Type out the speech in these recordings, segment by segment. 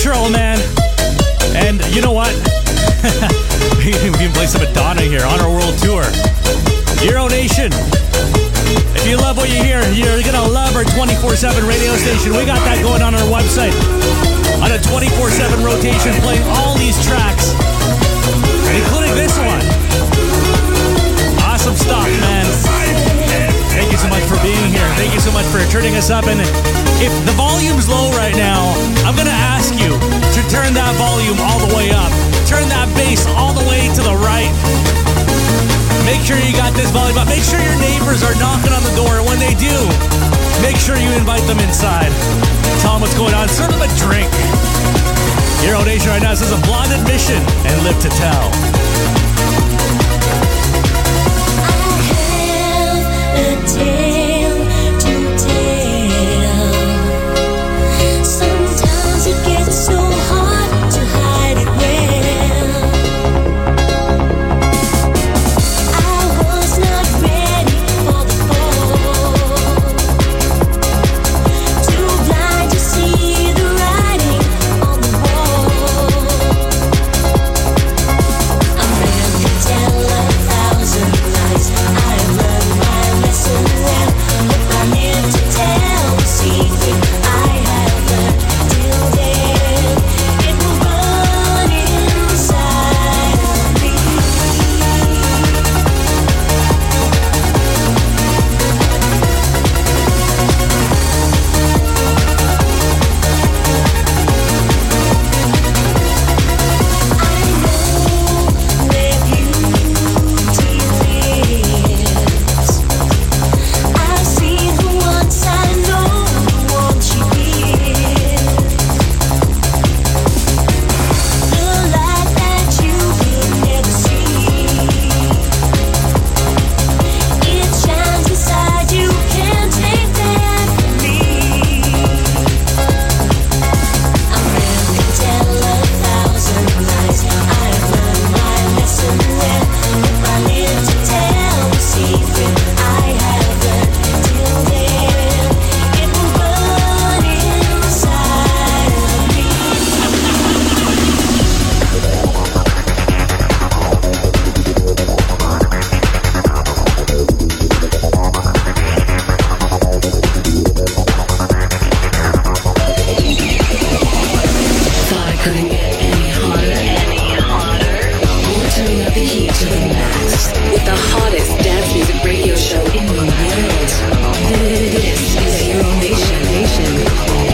Natural, man. And you know what? We can play some Madonna here on our world tour. Euro Nation. If you love what you hear, you're going to love our 24/7 radio station. We got that going on our website. On a 24/7 rotation, playing all these tracks, including this one. Awesome stuff, man. Thank you so much for being here. Thank you so much for turning us up. And if the volume's low right now, I'm going to ask you to turn that volume all the way up. Turn that bass all the way to the right. Make sure you got this volume up. Make sure your neighbors are knocking on the door. When they do, make sure you invite them inside. Tell them what's going on. Serve them a drink. Euro Nation right now says a blonde admission and live to tell. A tale to tell. Sometimes it gets so hard to hide it well. I was not ready for the fall. Too blind to see the writing on the wall. A man can tell 1,000 lies. I've learned my lesson well, but I live to tell the secret I have learned. Till then, it will run inside of me. I know where beauty lives. I've seen her once, I know the one she gives. The light that you will never see. It shines inside you, can't take that from me. A man can tell 1,000 lies. I've learned my lesson well, but I live to tell the secret I have learned. Till then, it will run inside of me. Thought I couldn't get any hotter. We're turning up the heat to the max with the hottest dance music radio show in the world. This is Euro Nation.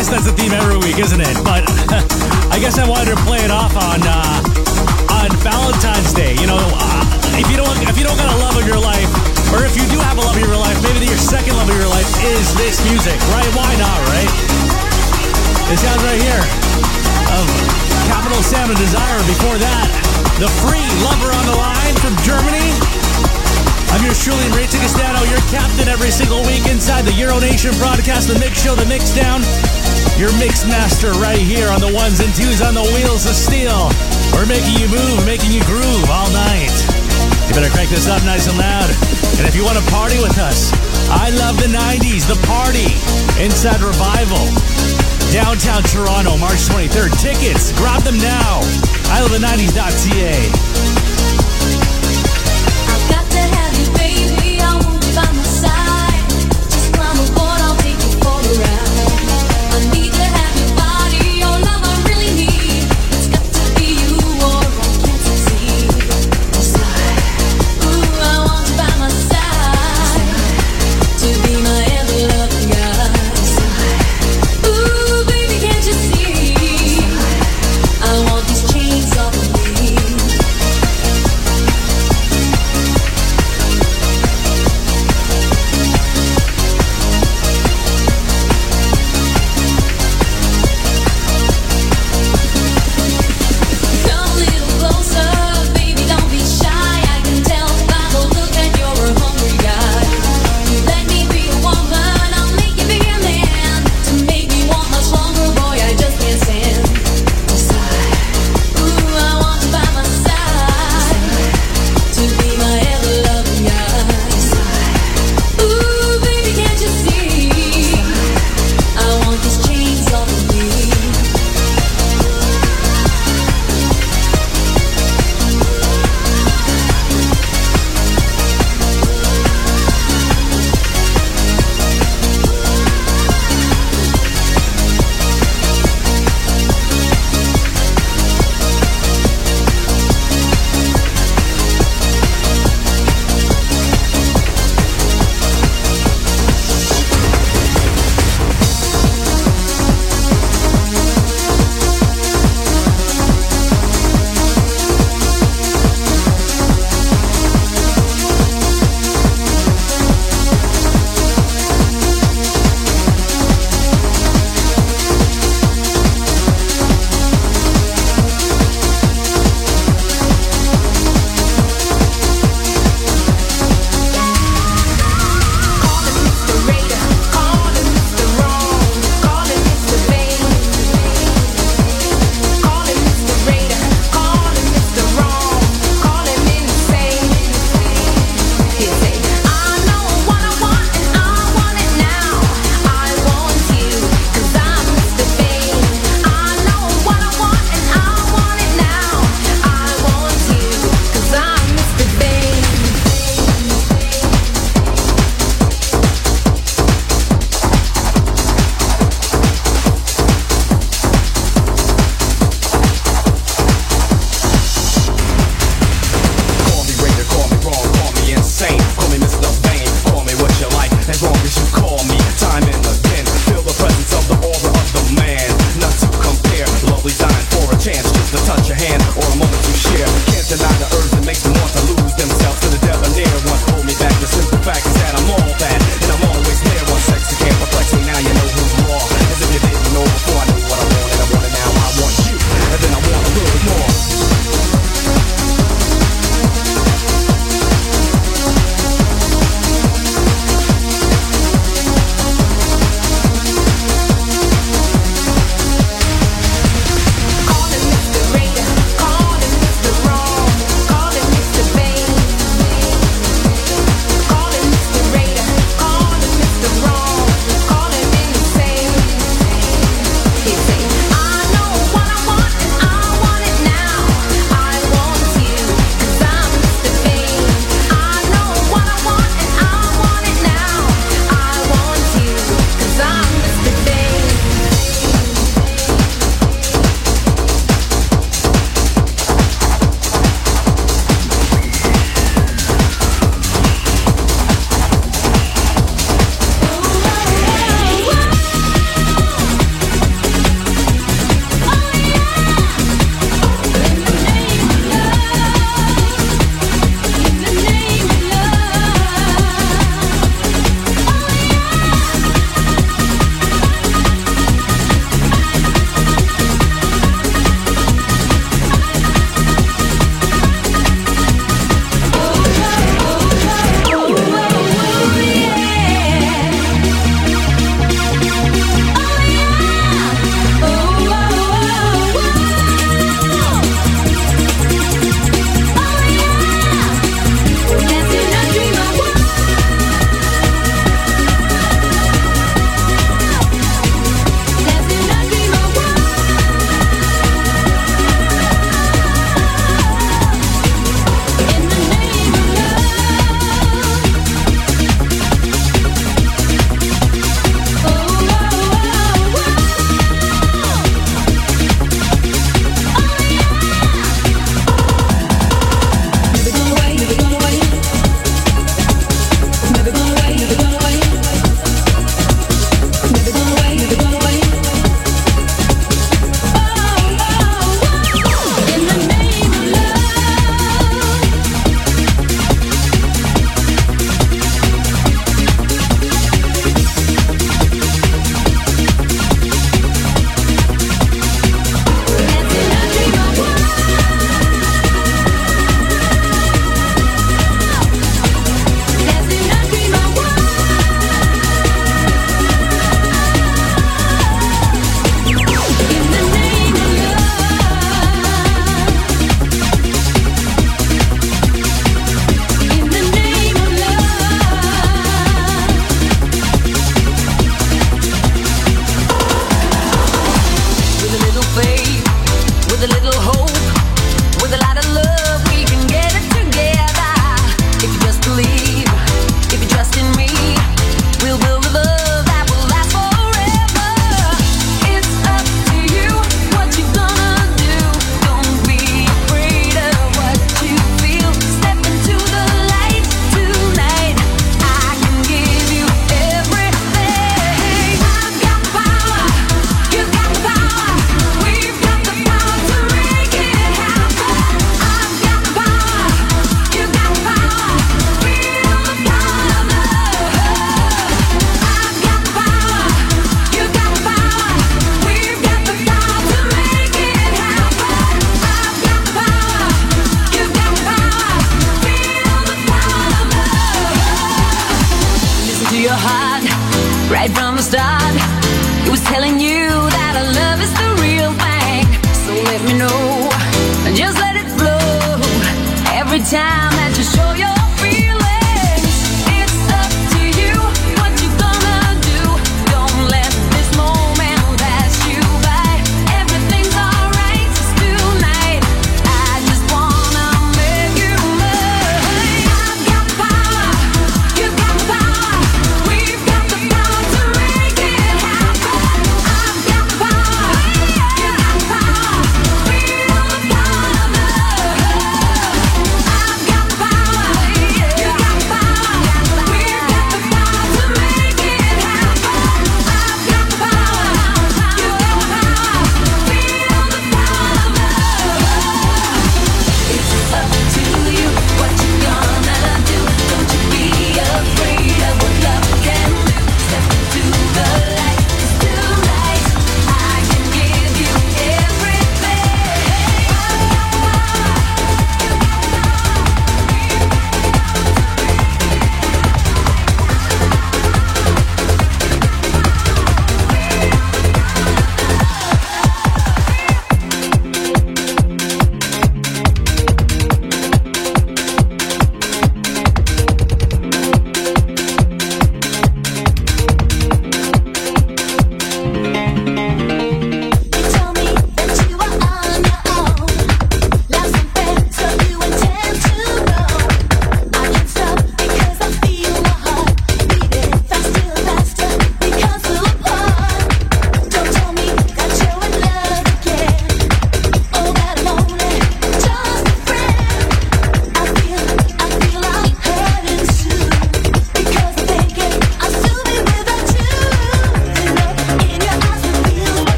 guess that's the theme every week, isn't it? But I guess I wanted to play it off on Valentine's Day. You know, if you don't got a love of your life, or if you do have a love of your life, maybe your second love of your life is this music, right? Why not, right? This sounds right here of Capital Sam and Desire. Before that, The Free, Lover on the Line from Germany. I'm yours truly, Ray Ticastano, your captain every single week inside the Euro Nation broadcast, the Mix Show, the Mix Down. Your Mix Master right here on the ones and twos on the wheels of steel. We're making you move, making you groove all night. You better crank this up nice and loud. And if you want to party with us, I love the 90s, the party inside Revival. Downtown Toronto, March 23rd. Tickets, grab them now. ILoveThe90s.ca. I've got to have you, baby. I won't be by my side. Just climb aboard, I'll take you for a ride. I need to have your body, your love I really need. It's got to be you or I can't succeed. Ooh, I want you by my side to be my ever-loving guy. Ooh, baby, can't you see? I want these chains off of me. from the start. It was telling you that our love is the real thing. So let me know, and just let it flow. Every time that you show your feelings, it's up to you what you gonna do. Don't let this moment pass you by. Everything's alright, just tonight. I just wanna make you mine. I've got power, you've got power. We've got the power to make it happen. I've got power, you've got power. Feel the power of love. I've got power.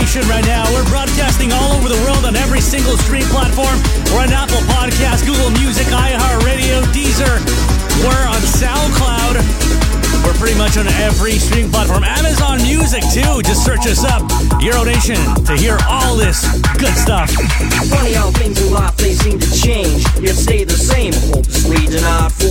Nation right now. We're broadcasting all over the world on every single stream platform. We're on Apple Podcasts, Google Music, iHeartRadio, Deezer. We're on SoundCloud. We're pretty much on every streaming platform. Amazon Music, too. Just search us up, Euro Nation, to hear all this good stuff. Funny how things in life, they seem to change, yet stay the same. Hopelessly denied for